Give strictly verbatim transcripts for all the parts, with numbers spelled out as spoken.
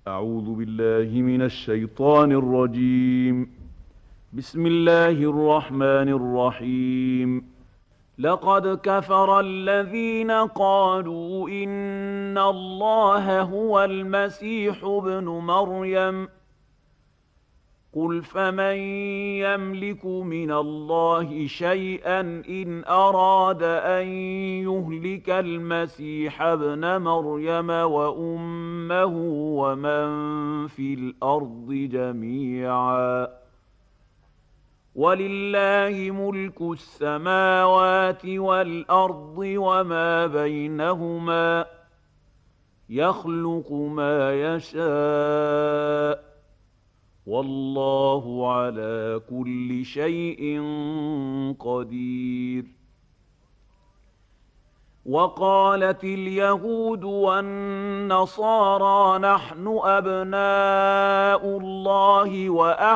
أعوذ بالله من الشيطان الرجيم. بسم الله الرحمن الرحيم. لقد كفر الذين قالوا إن الله هو المسيح ابن مريم قل فمن يملك من الله شيئا إن أراد أن يهلك المسيح ابن مريم وأمه ومن في الأرض جميعا ولله ملك السماوات والأرض وما بينهما يخلق ما يشاء والله على كل شيء قدير. وقالت اليهود والنصارى نحن أبناء الله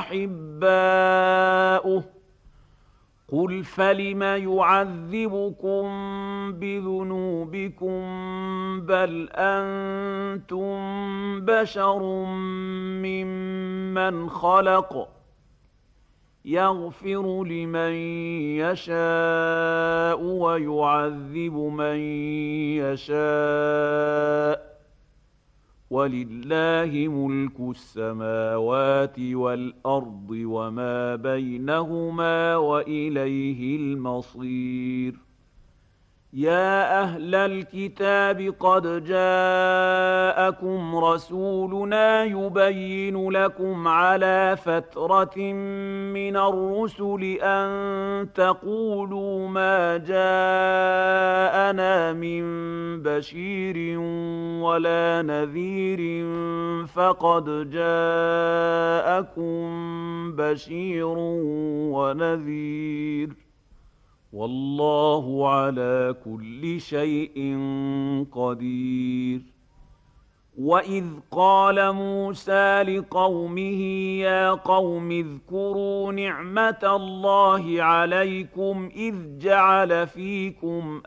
وأحباؤه قل فلم يعذبكم بذنوبكم بل أنتم بشر ممن خلق يغفر لمن يشاء ويعذب من يشاء ولله ملك السماوات والأرض وما بينهما وإليه المصير. يا أهل الكتاب قد جاءكم رسولنا يبين لكم على فترة من الرسل أن تقولوا ما جاءنا من بشير ولا نذير فقد جاءكم بشير ونذير والله على كل شيء قدير. وإذ قال موسى لقومه يا قوم اذكروا نعمة الله عليكم إذ جعل فيكم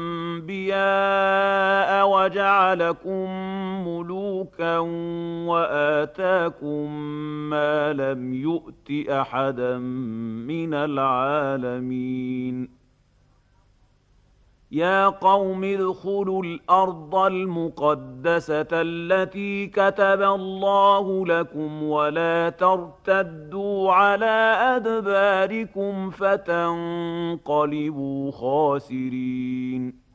أنبياء وجعلكم ملوكا وآتاكم ما لم يؤت أحدا من العالمين. يا قوم ادخلوا الأرض المقدسة التي كتب الله لكم ولا ترتدوا على أدباركم فتنقلبوا خاسرين.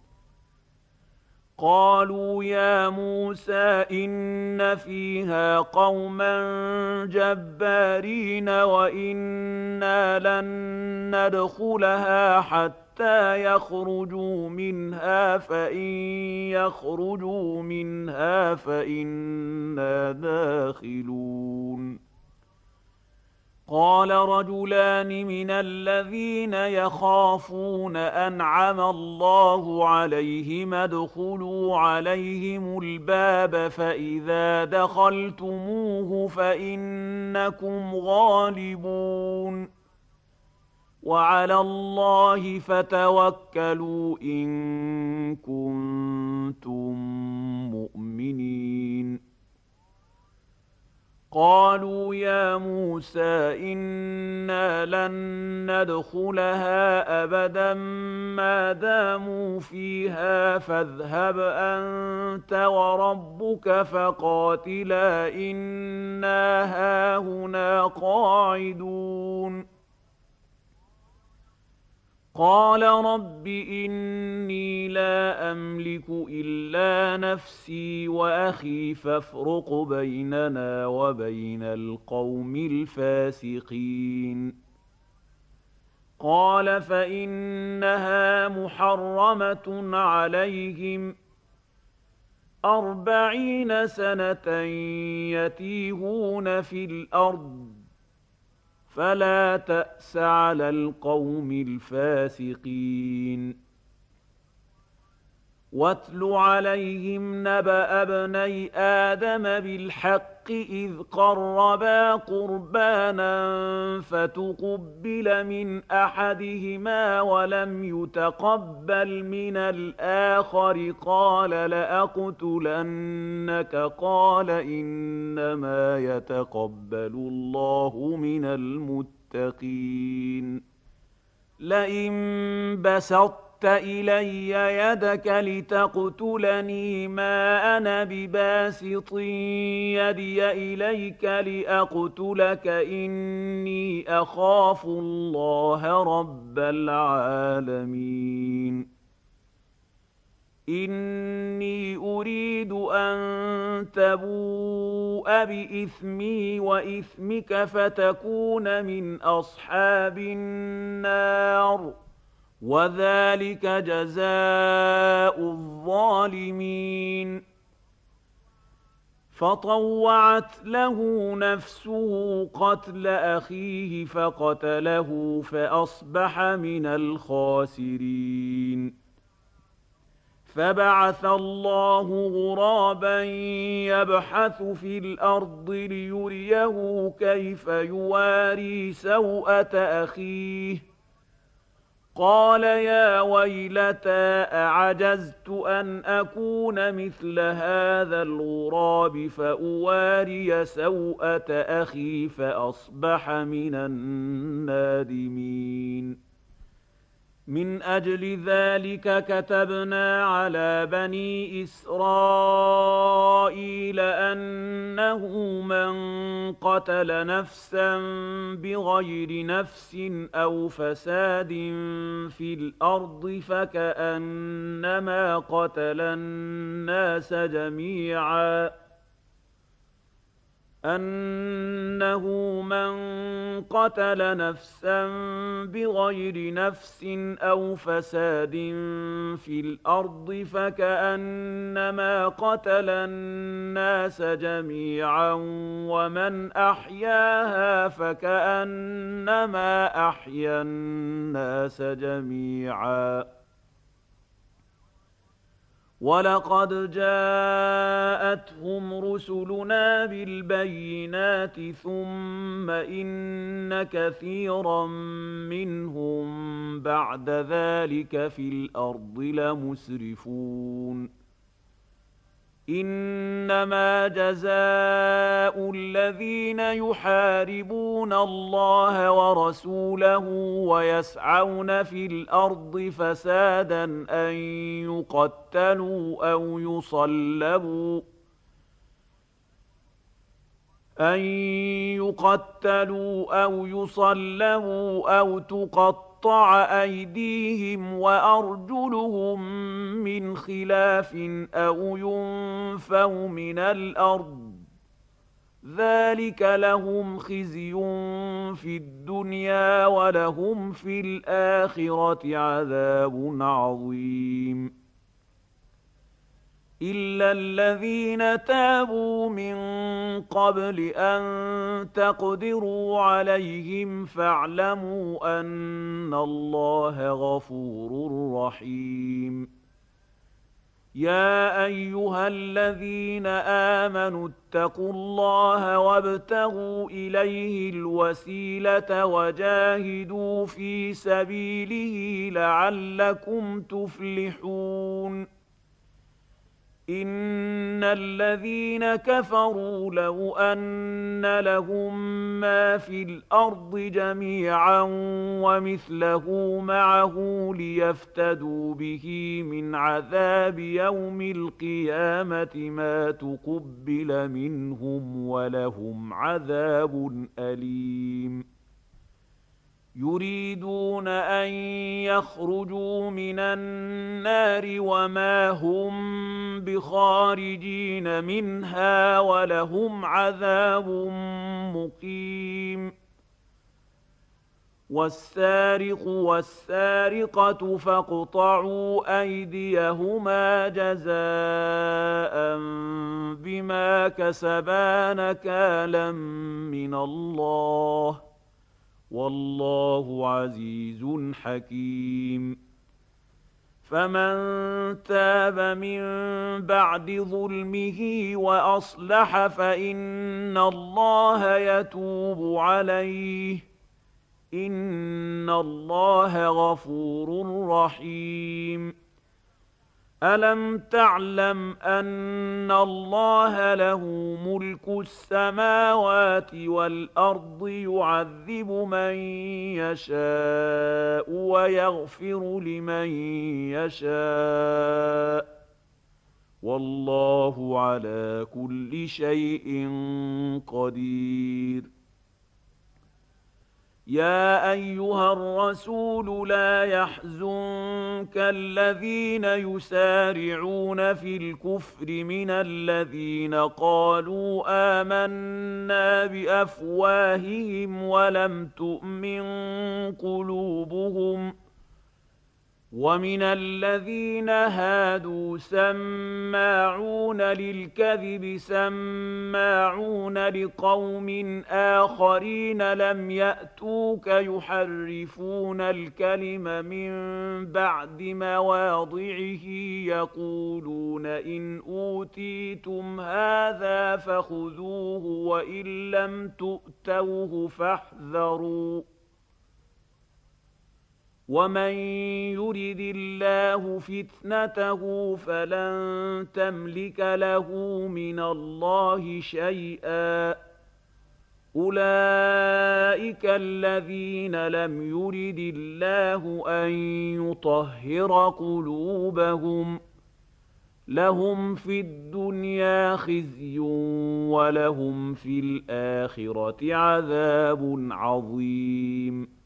قالوا يا موسى إن فيها قوما جبارين وإنا لن ندخلها حتى حتى يخرجوا منها فإن يخرجوا منها فإنا داخلون. قال رجلان من الذين يخافون أنعم الله عليهم ادخلوا عليهم الباب فإذا دخلتموه فإنكم غالبون وعلى الله فتوكلوا إن كنتم مؤمنين. قالوا يا موسى إنا لن ندخلها أبدا ما داموا فيها فاذهب أنت وربك فقاتلا إنا هاهنا قاعدون. قال رب إني لا أملك إلا نفسي وأخي فافرق بيننا وبين القوم الفاسقين. قال فإنها محرمة عليهم أربعين سنة يتيهون في الأرض فلا تأس على القوم الفاسقين. واتل عليهم نبأ ابني آدم بالحق إذ قربا قربانا فتقبل من أحدهما ولم يتقبل من الآخر قال لأقتلنك قال إنما يتقبل الله من المتقين لئن بسطت إلي يدك لتقتلني ما أنا بباسط يدي إليك لأقتلك إني أخاف الله رب العالمين إني أريد أن تبوء بإثمي وإثمك فتكون من أصحاب النار وذلك جزاء الظالمين فطوعت له نفسه قتل أخيه فقتله فأصبح من الخاسرين فبعث الله غرابا يبحث في الأرض ليريه كيف يواري سوءة أخيه قال يا ويلتى أعجزت أن أكون مثل هذا الغراب فأواري سوءة أخي فأصبح من النادمين من أجل ذلك كتبنا على بني إسرائيل أنه من قتل نفسا بغير نفس أو فساد في الأرض فكأنما قتل الناس جميعا أنه من قتل نفسا بغير نفس أو فساد في الأرض فكأنما قتل الناس جميعا ومن أحياها فكأنما أحيا الناس جميعا ولقد جاءتهم رسلنا بالبينات ثم إن كثيرا منهم بعد ذلك في الأرض لمسرفون إنما جزاء الذين يحاربون الله ورسوله ويسعون في الأرض فسادا أن يقتلوا أو يصلبوا أن يقتلوا أو يصلبوا أو تقطعوا أيديهم وأرجلهم من خلاف أو ينفوا من الأرض ذلك لهم خزي في الدنيا ولهم في الآخرة عذاب عظيم إلا الذين تابوا من قبل أن تقدروا عليهم فاعلموا أن الله غفور رحيم يا أيها الذين آمنوا اتقوا الله وابتغوا إليه الوسيلة وجاهدوا في سبيله لعلكم تفلحون إن الذين كفروا لو أن لهم ما في الأرض جميعا ومثله معه ليفتدوا به من عذاب يوم القيامة ما تقبل منهم ولهم عذاب أليم يريدون أن يخرجوا من النار وما هم بخارجين منها ولهم عذاب مقيم والسارق والسارقة فاقطعوا أيديهما جزاء بما كسبا نكالا من الله والله عزيز حكيم فمن تاب من بعد ظلمه وأصلح فإن الله يتوب عليه إن الله غفور رحيم. ألم تعلم أن الله له ملك السماوات والأرض يعذب من يشاء ويغفر لمن يشاء والله على كل شيء قدير. يا أيها الرسول لا يحزنك الذين يسارعون في الكفر من الذين قالوا آمنا بأفواههم ولم تؤمن قلوبهم ومن الذين هادوا سماعون للكذب سماعون لقوم آخرين لم يأتوك يحرفون الكلم من بعد مواضعه يقولون إن أوتيتم هذا فخذوه وإن لم تؤتوه فاحذروا ومن يرد الله فتنته فلن تملك له من الله شيئا أولئك الذين لم يرد الله أن يطهر قلوبهم لهم في الدنيا خزي ولهم في الآخرة عذاب عظيم.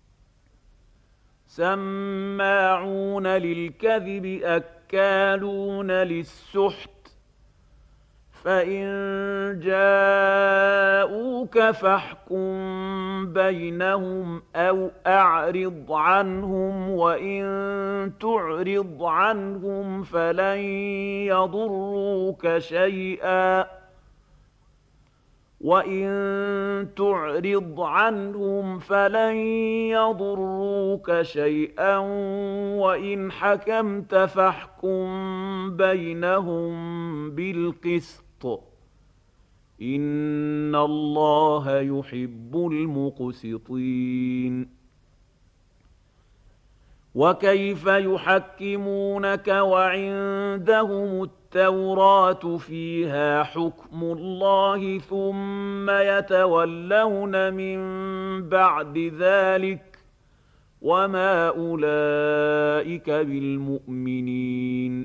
سماعون للكذب أكالون للسحت فإن جاءوك فاحكم بينهم أو أعرض عنهم وإن تعرض عنهم فلن يضروك شيئا وإن تعرض عنهم فلن يضروك شيئا وإن حكمت فاحكم بينهم بالقسط إن الله يحب المقسطين. وكيف يحكمونك وعندهم التوراة فيها حكم الله ثم يتولون من بعد ذلك وما أولئك بالمؤمنين.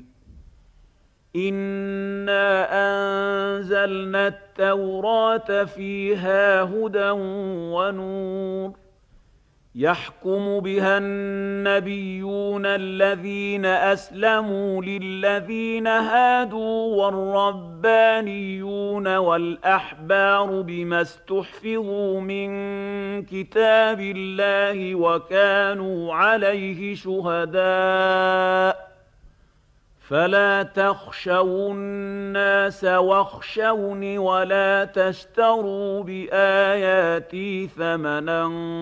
إنا أنزلنا التوراة فيها هدى ونور يحكم بها النبيون الذين أسلموا للذين هادوا والربانيون والأحبار بما استحفظوا من كتاب الله وكانوا عليه شهداء فلا تخشوا الناس واخشوني ولا تشتروا بآياتي ثمنا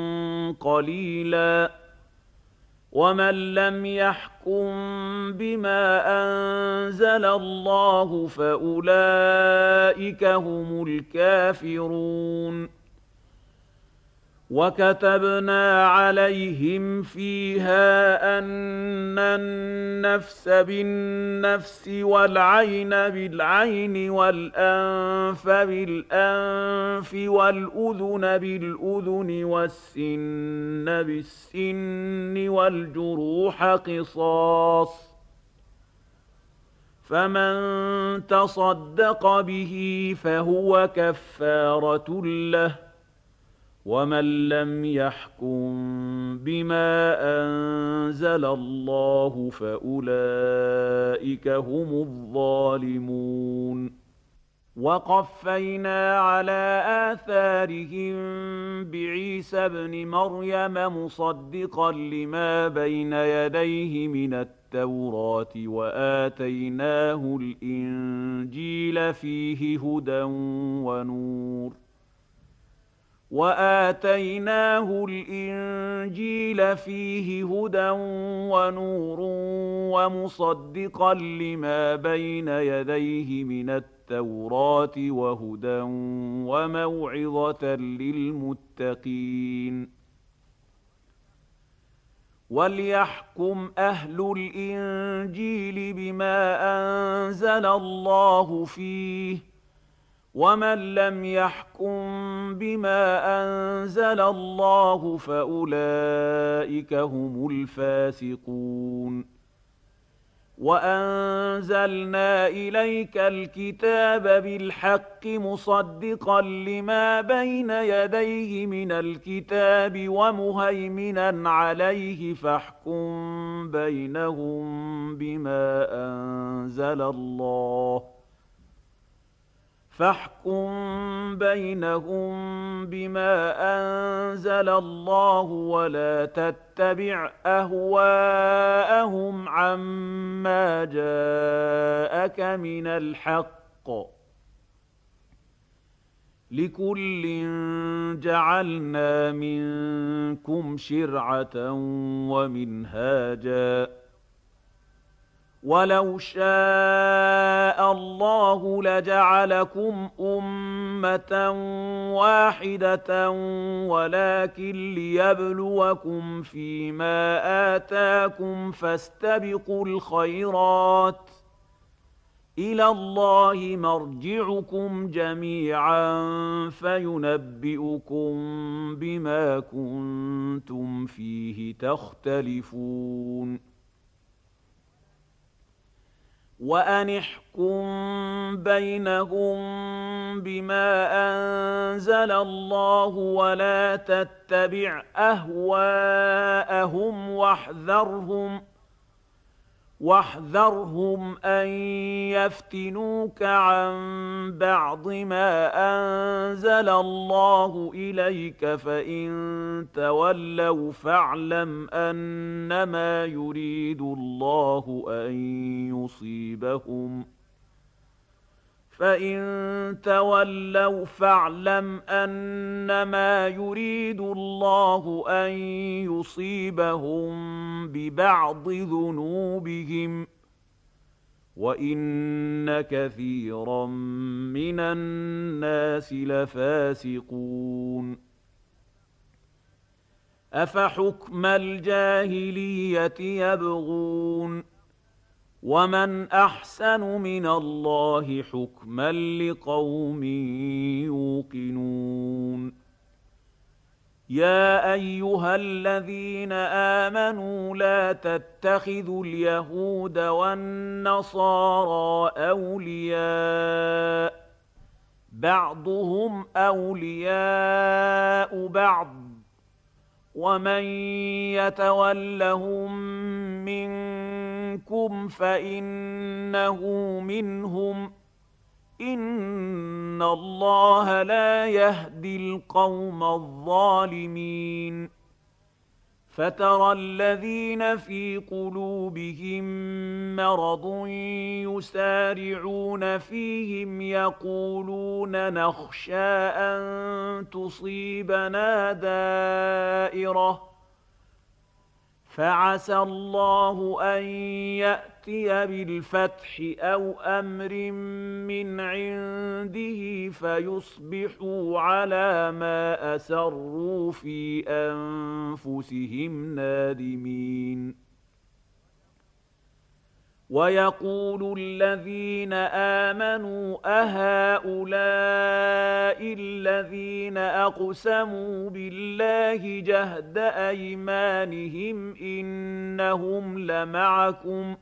قليلا ومن لم يحكم بما أنزل الله فأولئك هم الكافرون. وكتبنا عليهم فيها أن النفس بالنفس والعين بالعين والأنف بالأنف والأذن بالأذن والسن بالسن والجروح قصاص فمن تصدق به فهو كفارة له ومن لم يحكم بما أنزل الله فأولئك هم الظالمون. وقفينا على آثارهم بعيسى ابن مريم مصدقا لما بين يديه من التوراة وآتيناه الإنجيل فيه هدى ونور وآتيناه الإنجيل فيه هدى ونور ومصدقا لما بين يديه من التوراة وهدى وموعظة للمتقين. وليحكم أهل الإنجيل بما أنزل الله فيه، ومن لم يحكم بما أنزل الله فأولئك هم الفاسقون. وأنزلنا إليك الكتاب بالحق مصدقا لما بين يديه من الكتاب ومهيمنا عليه، فاحكم بينهم بما أنزل الله فاحكم بينهم بما أنزل الله ولا تتبع أهواءهم عما جاءك من الحق، لكل جعلنا منكم شرعة ومنهاجا، ولو شاء الله لجعلكم أمة واحدة ولكن ليبلوكم فيما آتاكم فاستبقوا الخيرات، إلى الله مرجعكم جميعا فينبئكم بما كنتم فيه تختلفون. وأن احكم بينهم بما أنزل الله ولا تتبع أهواءهم واحذرهم واحذرهم أن يفتنوك عن بعض ما أنزل الله إليك، فإن تولوا فاعلم أنما يريد الله أن يصيبهم فإن تولوا فاعلم أنما يريد الله أن يصيبهم ببعض ذنوبهم، وإن كثيرا من الناس لفاسقون. أفحكم الجاهلية يبغون، ومن أحسن من الله حكما لقوم يوقنون. يا أيها الذين آمنوا لا تتخذوا اليهود والنصارى أولياء، بعضهم أولياء بعض، ومن يتولهم منكم فإنه منهم، إن الله لا يهدي القوم الظالمين. فترى الذين في قلوبهم مرض يسارعون فيهم يقولون نخشى أن تصيبنا دائرة، فعسى الله أن يأتي بالفتح أو أمر من عنده فيصبحوا على ما أسروا في أنفسهم نادمين. ويقول الذين آمنوا أهؤلاء الذين أقسموا بالله جهد أيمانهم إنهم لمعكم،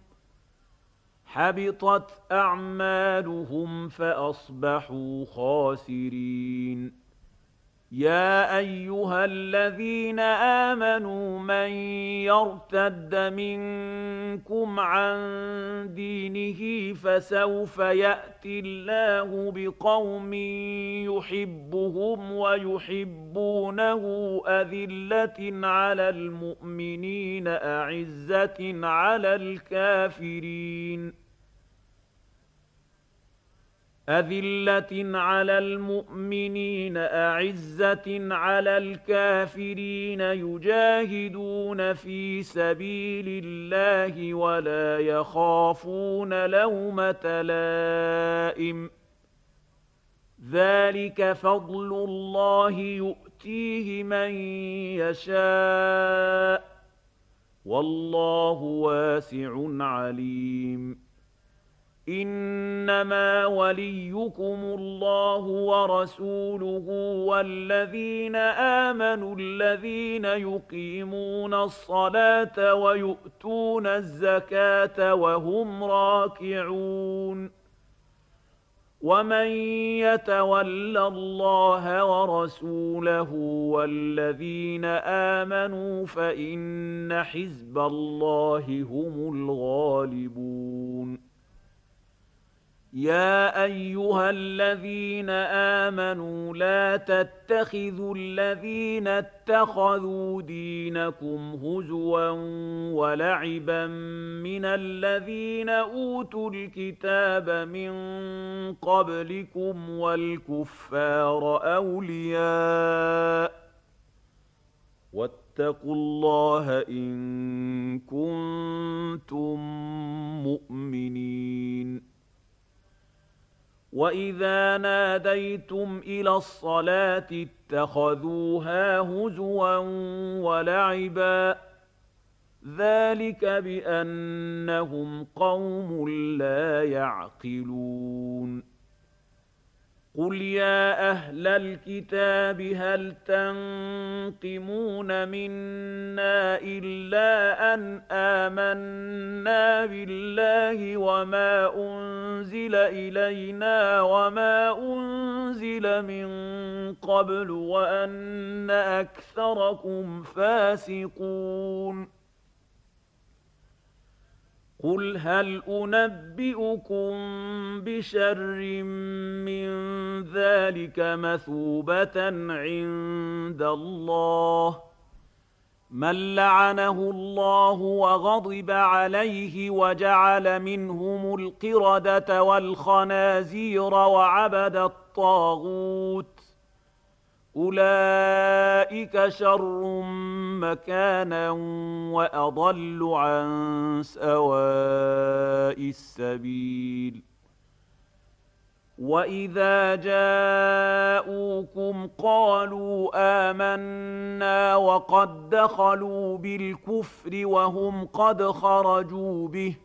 حبطت أعمالهم فأصبحوا خاسرين. يا أيها الذين آمنوا من يرتد منكم عن دينه فسوف يأتي الله بقوم يحبهم ويحبونه أذلة على المؤمنين أعزة على الكافرين أذلة على المؤمنين أعزة على الكافرين يجاهدون في سبيل الله ولا يخافون لومة لائم ذلك فضل الله يؤتيه من يشاء والله واسع عليم إنما وليكم الله ورسوله والذين آمنوا الذين يقيمون الصلاة ويؤتون الزكاة وهم راكعون ومن يتول الله ورسوله والذين آمنوا فإن حزب الله هم الغالبون يا أيها الذين آمنوا لا تتخذوا الذين اتخذوا دينكم هزوا ولعبا من الذين أوتوا الكتاب من قبلكم والكفار أولياء واتقوا الله إن كنتم مؤمنين وإذا ناديتم إلى الصلاة اتخذوها هزوا ولعبا ذلك بأنهم قوم لا يعقلون قل يا أهل الكتاب هل تنقمون منا إلا أن آمنا بالله وما أنزل إلينا وما أنزل من قبل وأن أكثركم فاسقون قل هل أنبئكم بشر من ذلك مثوبة عند الله من لعنه الله وغضب عليه وجعل منهم القردة والخنازير وعبد الطاغوت أولئك شر مكانا وأضل عن سواء السبيل وإذا جاءوكم قالوا آمنا وقد دخلوا بالكفر وهم قد خرجوا به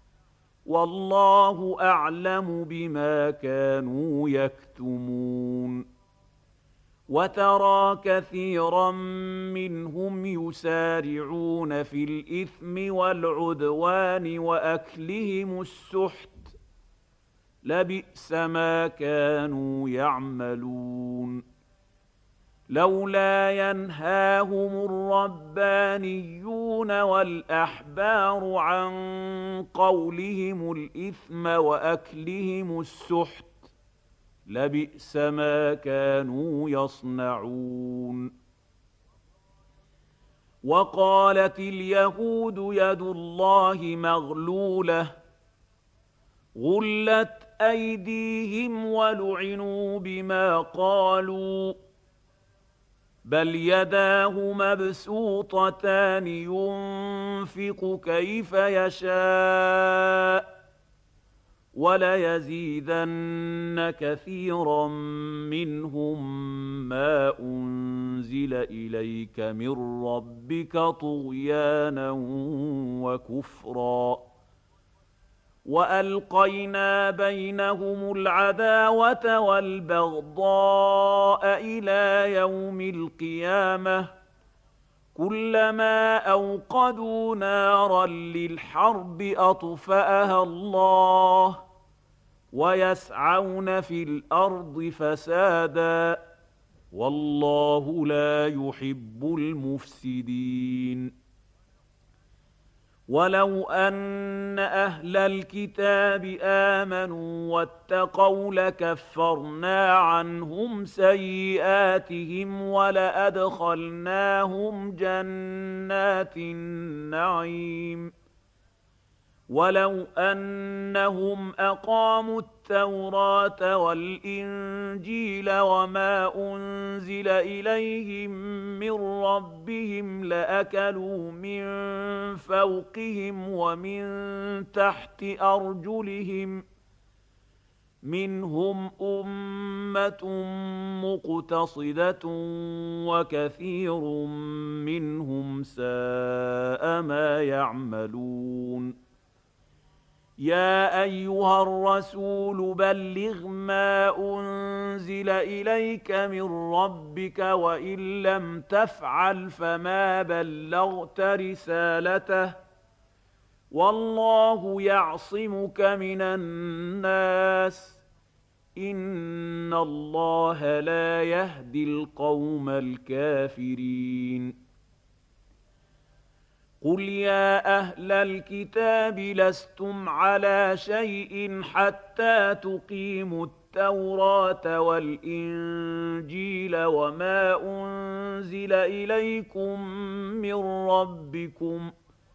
والله أعلم بما كانوا يكتمون وترى كثيرا منهم يسارعون في الإثم والعدوان وأكلهم السحت لبئس ما كانوا يعملون لولا ينهاهم الربانيون والأحبار عن قولهم الإثم وأكلهم السحت لبئس ما كانوا يصنعون وقالت اليهود يد الله مغلولة غلت أيديهم ولعنوا بما قالوا بل يداه مبسوطتان ينفق كيف يشاء وليزيدن كثيرا منهم ما أنزل إليك من ربك طغيانا وكفرا وألقينا بينهم العداوة والبغضاء إلى يوم القيامة كلما أوقدوا نارا للحرب أطفأها الله ويسعون في الأرض فسادا والله لا يحب المفسدين ولو أن أهل الكتاب آمنوا واتقوا لكفرنا عنهم سيئاتهم ولأدخلناهم جنات النعيم ولو أنهم أقاموا التوراة والإنجيل وما أنزل إليهم من ربهم لأكلوا من فوقهم ومن تحت أرجلهم منهم أمة مقتصدة وكثير منهم ساء ما يعملون يا أيها الرسول بلغ ما أنزل إليك من ربك وإن لم تفعل فما بلغت رسالته والله يعصمك من الناس إن الله لا يهدي القوم الكافرين قل يا أهل الكتاب لستم على شيء حتى تقيموا التوراة والإنجيل وما أنزل إليكم من ربكم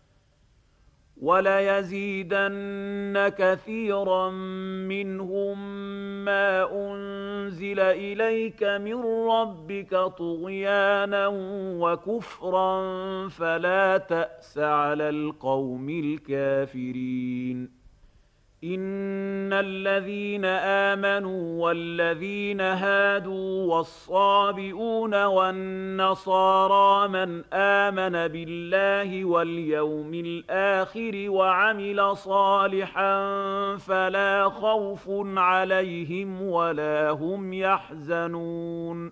وليزيدن كثيرا منهم ما أنزل إليك من ربك طغيانا وكفرا فلا تأس على القوم الكافرين إن الذين آمنوا والذين هادوا والصابئون والنصارى من آمن بالله واليوم الآخر وعمل صالحا فلا خوف عليهم ولا هم يحزنون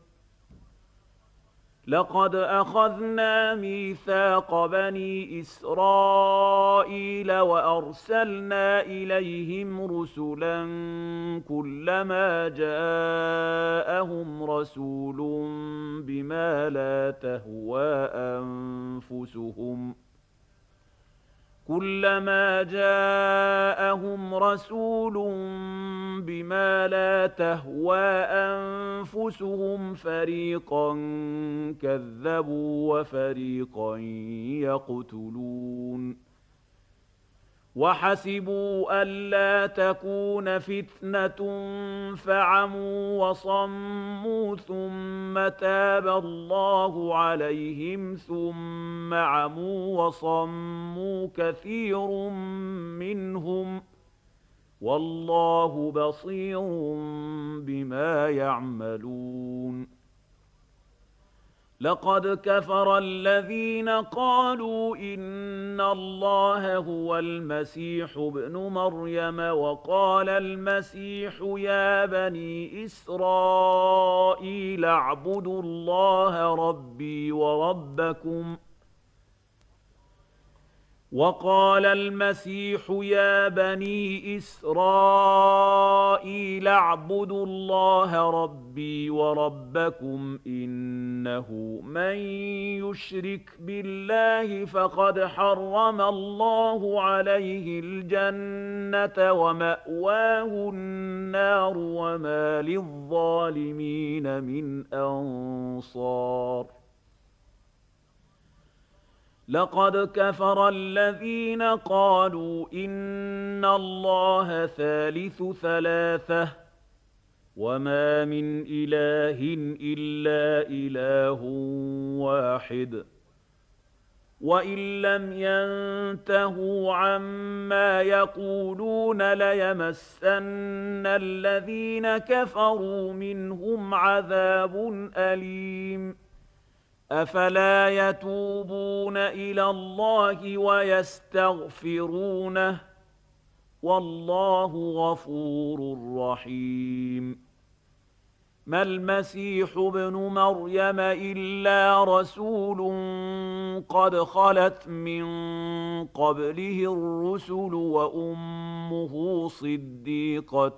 لقد أخذنا ميثاق بني إسرائيل وأرسلنا إليهم رسلا كلما جاءهم رسول بما لا تهوى أنفسهم كلما جاءهم رسول بما لا تهوى أنفسهم فريقا كذبوا وفريقا يقتلون وحسبوا ألا تكون فتنة فعموا وصموا ثم تاب الله عليهم ثم عموا وصموا كثير منهم والله بصير بما يعملون لقد كفر الذين قالوا إن الله هو المسيح ابن مريم وقال المسيح يا بني إسرائيل اعبدوا الله ربي وربكم وقال المسيح يا بني إسرائيل اعبدوا الله ربي وربكم إنه من يشرك بالله فقد حرم الله عليه الجنة ومأواه النار وما للظالمين من أنصار لقد كفر الذين قالوا إن الله ثالث ثلاثة وما من إله إلا إله واحد وإن لم ينتهوا عما يقولون ليمسن الذين كفروا منهم عذاب أليم أفلا يتوبون إلى الله ويستغفرونه والله غفور رحيم ما المسيح ابن مريم إلا رسول قد خلت من قبله الرسل وأمه صديقة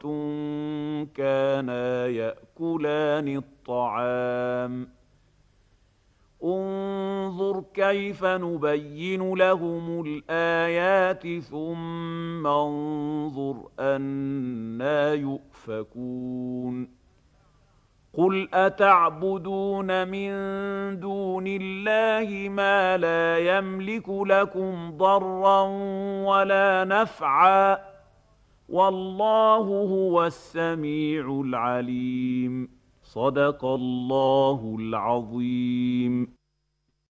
كانا يأكلان الطعام انظر كيف نبين لهم الآيات ثم انظر أنى يؤفكون قل أتعبدون من دون الله ما لا يملك لكم ضرا ولا نفعا والله هو السميع العليم. صدق الله العظيم.